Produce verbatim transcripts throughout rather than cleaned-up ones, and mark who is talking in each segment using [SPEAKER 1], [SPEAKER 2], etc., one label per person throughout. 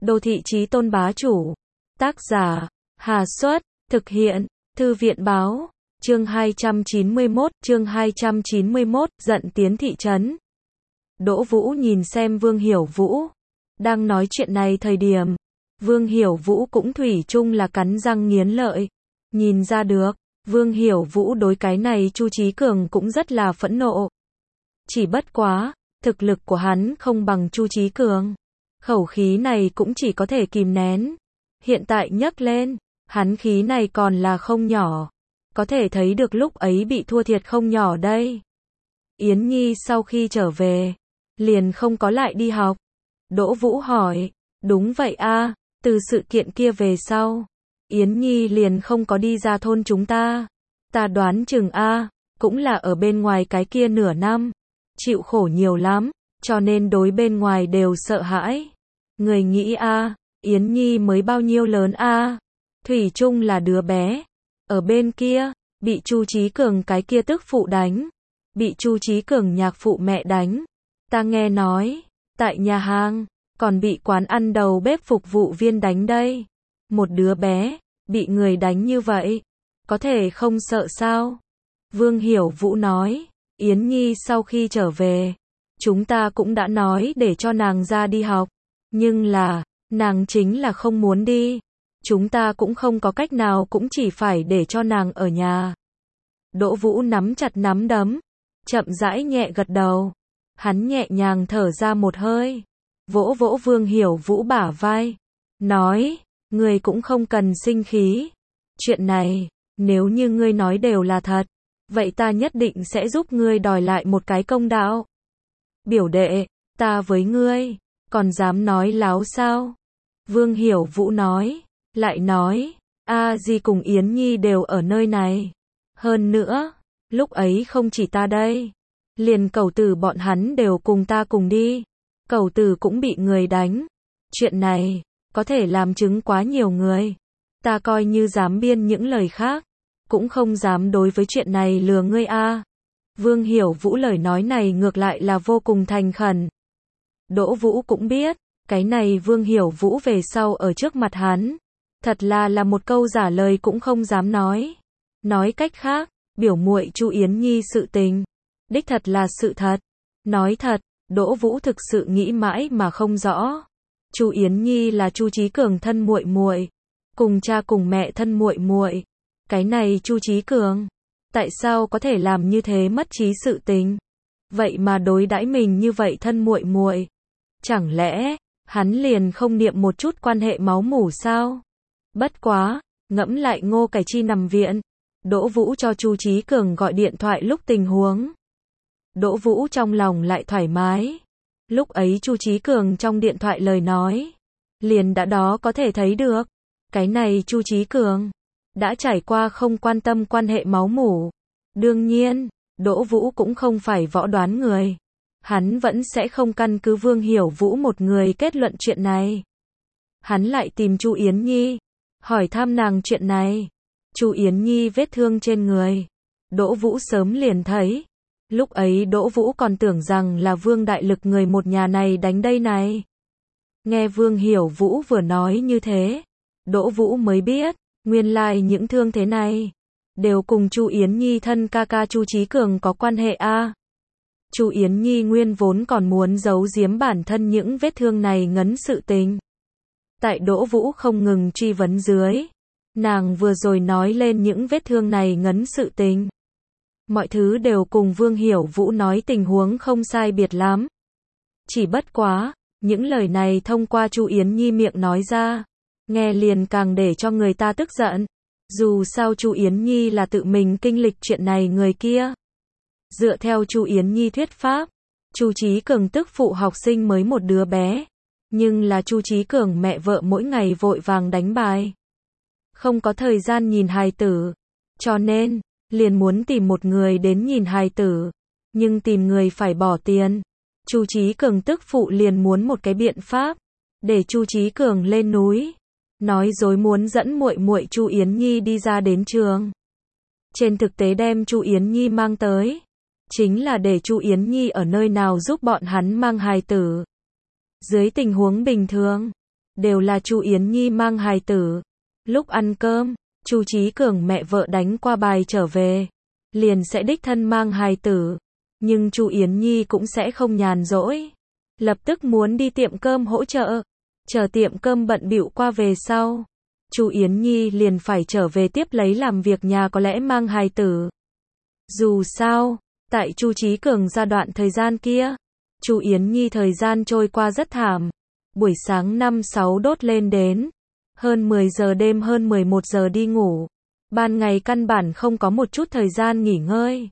[SPEAKER 1] Đô thị chí tôn bá chủ. Tác giả, Hà Xuất, thực hiện, Thư viện báo, chương hai trăm chín mươi mốt, chương hai trăm chín mươi mốt, giận tiến thị trấn. Đỗ Vũ nhìn xem Vương Hiểu Vũ. Đang nói chuyện này thời điểm, Vương Hiểu Vũ cũng thủy chung là cắn răng nghiến lợi. Nhìn ra được, Vương Hiểu Vũ đối cái này Chu Chí Cường cũng rất là phẫn nộ. Chỉ bất quá, thực lực của hắn không bằng Chu Chí Cường. Khẩu khí này cũng chỉ có thể kìm nén. Hiện tại nhấc lên, hắn khí này còn là không nhỏ. Có thể thấy được lúc ấy bị thua thiệt không nhỏ đây. Yến Nhi sau khi trở về, liền không có lại đi học. Đỗ Vũ hỏi, đúng vậy a, từ sự kiện kia về sau, Yến Nhi liền không có đi ra thôn chúng ta. Ta đoán chừng a, cũng là ở bên ngoài cái kia nửa năm, chịu khổ nhiều lắm, cho nên đối bên ngoài đều sợ hãi. Người nghĩ a, Yến Nhi mới bao nhiêu lớn a? Thủy chung là đứa bé. Ở bên kia, bị Chu Chí Cường cái kia tức phụ đánh, bị Chu Chí Cường nhạc phụ mẹ đánh. Ta nghe nói, tại nhà hàng, còn bị quán ăn đầu bếp phục vụ viên đánh đây. Một đứa bé, bị người đánh như vậy, có thể không sợ sao? Vương Hiểu Vũ nói, Yến Nhi sau khi trở về, chúng ta cũng đã nói để cho nàng ra đi học, nhưng là, nàng chính là không muốn đi. Chúng ta cũng không có cách nào, cũng chỉ phải để cho nàng ở nhà. Đỗ Vũ nắm chặt nắm đấm, chậm rãi nhẹ gật đầu. Hắn nhẹ nhàng thở ra một hơi, vỗ vỗ Vương Hiểu Vũ bả vai, nói, ngươi cũng không cần sinh khí. Chuyện này, nếu như ngươi nói đều là thật, vậy ta nhất định sẽ giúp ngươi đòi lại một cái công đạo. Biểu đệ, ta với ngươi, còn dám nói láo sao? Vương Hiểu Vũ nói, lại nói, A Di cùng Yến Nhi đều ở nơi này. Hơn nữa, lúc ấy không chỉ ta đây, liền Cẩu Tử bọn hắn đều cùng ta cùng đi. Cẩu Tử cũng bị người đánh. Chuyện này, có thể làm chứng quá nhiều người. Ta coi như dám biên những lời khác, cũng không dám đối với chuyện này lừa ngươi a. Vương Hiểu Vũ lời nói này ngược lại là vô cùng thành khẩn. Đỗ Vũ cũng biết, cái này Vương Hiểu Vũ về sau ở trước mặt hắn, thật là là một câu giả lời cũng không dám nói. Nói cách khác, biểu muội Chu Yến Nhi sự tình, đích thật là sự thật. Nói thật, Đỗ Vũ thực sự nghĩ mãi mà không rõ. Chu Yến Nhi là Chu Chí Cường thân muội muội, cùng cha cùng mẹ thân muội muội. Cái này Chu Chí Cường, tại sao có thể làm như thế mất trí sự tình? Vậy mà đối đãi mình như vậy thân muội muội. Chẳng lẽ, hắn liền không niệm một chút quan hệ máu mủ sao? Bất quá, ngẫm lại Ngô Cải Chi nằm viện, Đỗ Vũ cho Chu Chí Cường gọi điện thoại lúc tình huống. Đỗ Vũ trong lòng lại thoải mái. Lúc ấy Chu Chí Cường trong điện thoại lời nói, liền đã đó có thể thấy được, cái này Chu Chí Cường đã trải qua không quan tâm quan hệ máu mủ. Đương nhiên, Đỗ Vũ cũng không phải võ đoán người. Hắn vẫn sẽ không căn cứ Vương Hiểu Vũ một người kết luận chuyện này. Hắn lại tìm Chu Yến Nhi, hỏi thăm nàng chuyện này. Chu Yến Nhi vết thương trên người, Đỗ Vũ sớm liền thấy. Lúc ấy Đỗ Vũ còn tưởng rằng là Vương Đại Lực người một nhà này đánh đây này. Nghe Vương Hiểu Vũ vừa nói như thế, Đỗ Vũ mới biết, nguyên lai like những thương thế này đều cùng Chu Yến Nhi thân ca ca Chu Chí Cường có quan hệ a. À. Chu Yến Nhi nguyên vốn còn muốn giấu giếm bản thân những vết thương này ngấn sự tình. Tại Đỗ Vũ không ngừng truy vấn dưới, nàng vừa rồi nói lên những vết thương này ngấn sự tình. Mọi thứ đều cùng Vương Hiểu Vũ nói tình huống không sai biệt lắm. Chỉ bất quá, những lời này thông qua Chu Yến Nhi miệng nói ra, nghe liền càng để cho người ta tức giận. Dù sao Chu Yến Nhi là tự mình kinh lịch chuyện này người kia. Dựa theo Chu Yến Nhi thuyết pháp, Chu Chí Cường tức phụ học sinh mới một đứa bé, nhưng là Chu Chí Cường mẹ vợ mỗi ngày vội vàng đánh bài, không có thời gian nhìn hài tử, cho nên liền muốn tìm một người đến nhìn hài tử, nhưng tìm người phải bỏ tiền. Chu Chí Cường tức phụ liền muốn một cái biện pháp để Chu Chí Cường lên núi, nói dối muốn dẫn muội muội Chu Yến Nhi đi ra đến trường. Trên thực tế đem Chu Yến Nhi mang tới, chính là để Chu Yến Nhi ở nơi nào giúp bọn hắn mang hài tử. Dưới tình huống bình thường, đều là Chu Yến Nhi mang hài tử. Lúc ăn cơm, Chu Chí Cường mẹ vợ đánh qua bài trở về, liền sẽ đích thân mang hài tử, nhưng Chu Yến Nhi cũng sẽ không nhàn rỗi, lập tức muốn đi tiệm cơm hỗ trợ. Chờ tiệm cơm bận bịu qua về sau, Chu Yến Nhi liền phải trở về tiếp lấy làm việc nhà, có lẽ mang hài tử. Dù sao, tại Chu Chí Cường giai đoạn thời gian kia, Chu Yến Nhi thời gian trôi qua rất thảm. Buổi sáng năm sáu đốt lên đến hơn mười giờ đêm, hơn mười một giờ đi ngủ. Ban ngày căn bản không có một chút thời gian nghỉ ngơi.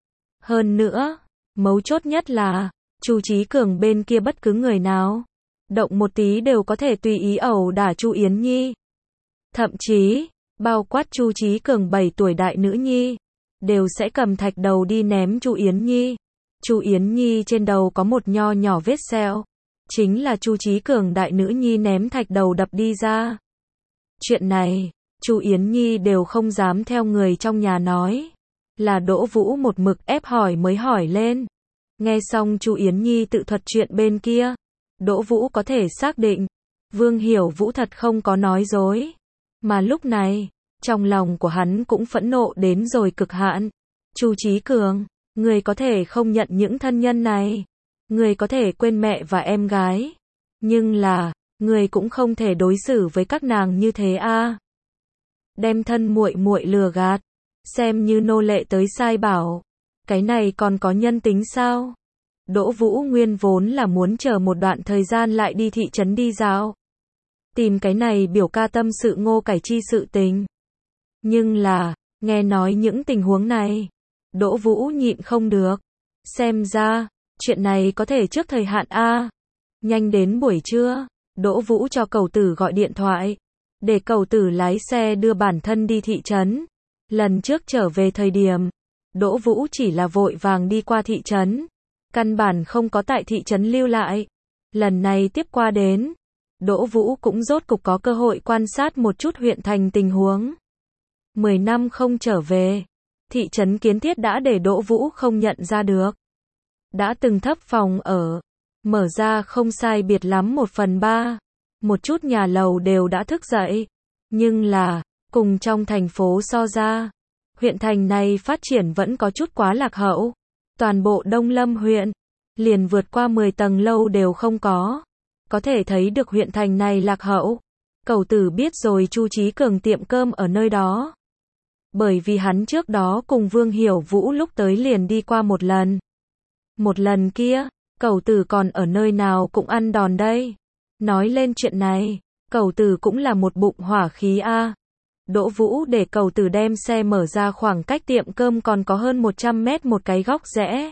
[SPEAKER 1] Hơn nữa, mấu chốt nhất là Chu Chí Cường bên kia bất cứ người nào động một tí đều có thể tùy ý ẩu đả Chu Yến Nhi. Thậm chí, bao quát Chu Chí Cường bảy tuổi đại nữ nhi, đều sẽ cầm thạch đầu đi ném Chu Yến Nhi. Chu Yến Nhi trên đầu có một nho nhỏ vết sẹo, chính là Chu Chí Cường đại nữ nhi ném thạch đầu đập đi ra. Chuyện này, Chu Yến Nhi đều không dám theo người trong nhà nói, là Đỗ Vũ một mực ép hỏi mới hỏi lên. Nghe xong Chu Yến Nhi tự thuật chuyện bên kia, Đỗ Vũ có thể xác định, Vương Hiểu Vũ thật không có nói dối. Mà lúc này, trong lòng của hắn cũng phẫn nộ đến rồi cực hạn. Chu Chí Cường, người có thể không nhận những thân nhân này, người có thể quên mẹ và em gái, nhưng là, người cũng không thể đối xử với các nàng như thế a. À. Đem thân muội muội lừa gạt, xem như nô lệ tới sai bảo, cái này còn có nhân tính sao? Đỗ Vũ nguyên vốn là muốn chờ một đoạn thời gian lại đi thị trấn đi dạo, tìm cái này biểu ca tâm sự Ngô Cải Chi sự tình. Nhưng là, nghe nói những tình huống này, Đỗ Vũ nhịn không được. Xem ra, chuyện này có thể trước thời hạn a. À. Nhanh đến buổi trưa, Đỗ Vũ cho Cẩu Tử gọi điện thoại, để Cẩu Tử lái xe đưa bản thân đi thị trấn. Lần trước trở về thời điểm, Đỗ Vũ chỉ là vội vàng đi qua thị trấn, căn bản không có tại thị trấn lưu lại. Lần này tiếp qua đến, Đỗ Vũ cũng rốt cục có cơ hội quan sát một chút huyện thành tình huống. Mười năm không trở về, thị trấn kiến thiết đã để Đỗ Vũ không nhận ra được. Đã từng thấp phòng ở, mở ra không sai biệt lắm một phần ba. Một chút nhà lầu đều đã thức dậy. Nhưng là, cùng trong thành phố so ra, huyện thành này phát triển vẫn có chút quá lạc hậu. Toàn bộ Đông Lâm huyện, liền vượt qua mười tầng lâu đều không có. Có thể thấy được huyện thành này lạc hậu. Cẩu Tử biết rồi Chu Chí Cường tiệm cơm ở nơi đó. Bởi vì hắn trước đó cùng Vương Hiểu Vũ lúc tới liền đi qua một lần. Một lần kia, Cẩu Tử còn ở nơi nào cũng ăn đòn đây. Nói lên chuyện này, Cẩu Tử cũng là một bụng hỏa khí a. À. Đỗ Vũ để Cẩu Tử đem xe mở ra khoảng cách tiệm cơm còn có hơn một trăm mét một cái góc rẽ.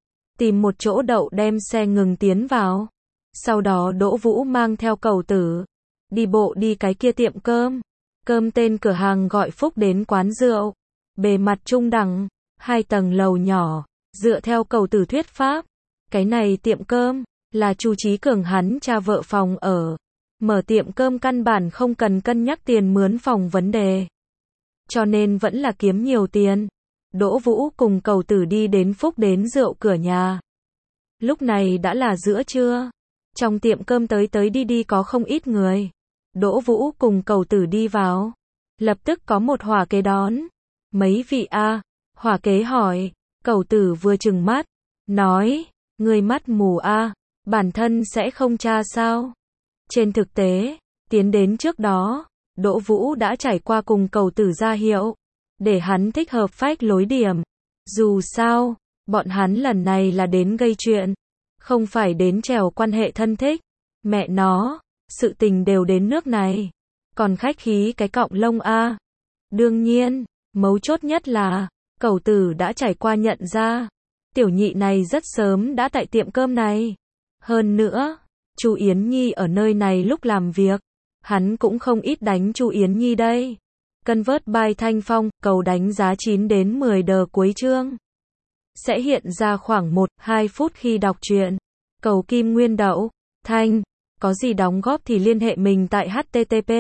[SPEAKER 1] Tìm một chỗ đậu đem xe ngừng tiến vào. Sau đó Đỗ Vũ mang theo Cẩu Tử, đi bộ đi cái kia tiệm cơm. Cơm tên cửa hàng gọi Phúc Đến Quán Rượu. Bề mặt trung đẳng, hai tầng lầu nhỏ, dựa theo Cẩu Tử thuyết pháp. Cái này tiệm cơm, là Chu Chí Cường hắn cha vợ phòng ở. Mở tiệm cơm căn bản không cần cân nhắc tiền mướn phòng vấn đề. Cho nên vẫn là kiếm nhiều tiền. Đỗ Vũ cùng Cẩu Tử đi đến Phúc Đến Rượu cửa nhà. Lúc này đã là giữa trưa. Trong tiệm cơm tới tới đi đi có không ít người. Đỗ Vũ cùng Cẩu Tử đi vào. Lập tức có một hỏa kế đón. Mấy vị a? À? Hỏa kế hỏi. Cẩu Tử vừa trừng mắt, nói, người mắt mù a, à? Bản thân sẽ không tra sao? Trên thực tế, tiến đến trước đó, Đỗ Vũ đã trải qua cùng Cẩu Tử ra hiệu, để hắn thích hợp phách lối điểm. Dù sao, bọn hắn lần này là đến gây chuyện, không phải đến trèo quan hệ thân thích. Mẹ nó, sự tình đều đến nước này, còn khách khí cái cọng lông a. À. Đương nhiên, mấu chốt nhất là, Cẩu Tử đã trải qua nhận ra, tiểu nhị này rất sớm đã tại tiệm cơm này. Hơn nữa, Chu Yến Nhi ở nơi này lúc làm việc, hắn cũng không ít đánh Chu Yến Nhi đây. Convert by Thanh Phong, cầu đánh giá chín đến mười đờ cuối chương. Sẽ hiện ra khoảng một đến hai phút khi đọc truyện. Cầu Kim Nguyên Đậu, Thanh, có gì đóng góp thì liên hệ mình tại http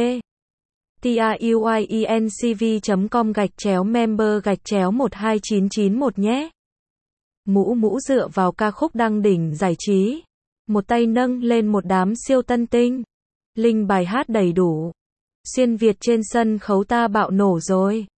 [SPEAKER 1] truyencv chấm com gạch chéo member gạch chéo một hai chín chín một nhé. Mũ Mũ dựa vào ca khúc đăng đỉnh giải trí, một tay nâng lên một đám siêu tân tinh. Linh bài hát đầy đủ. Xuyên Việt trên sân khấu ta bạo nổ rồi.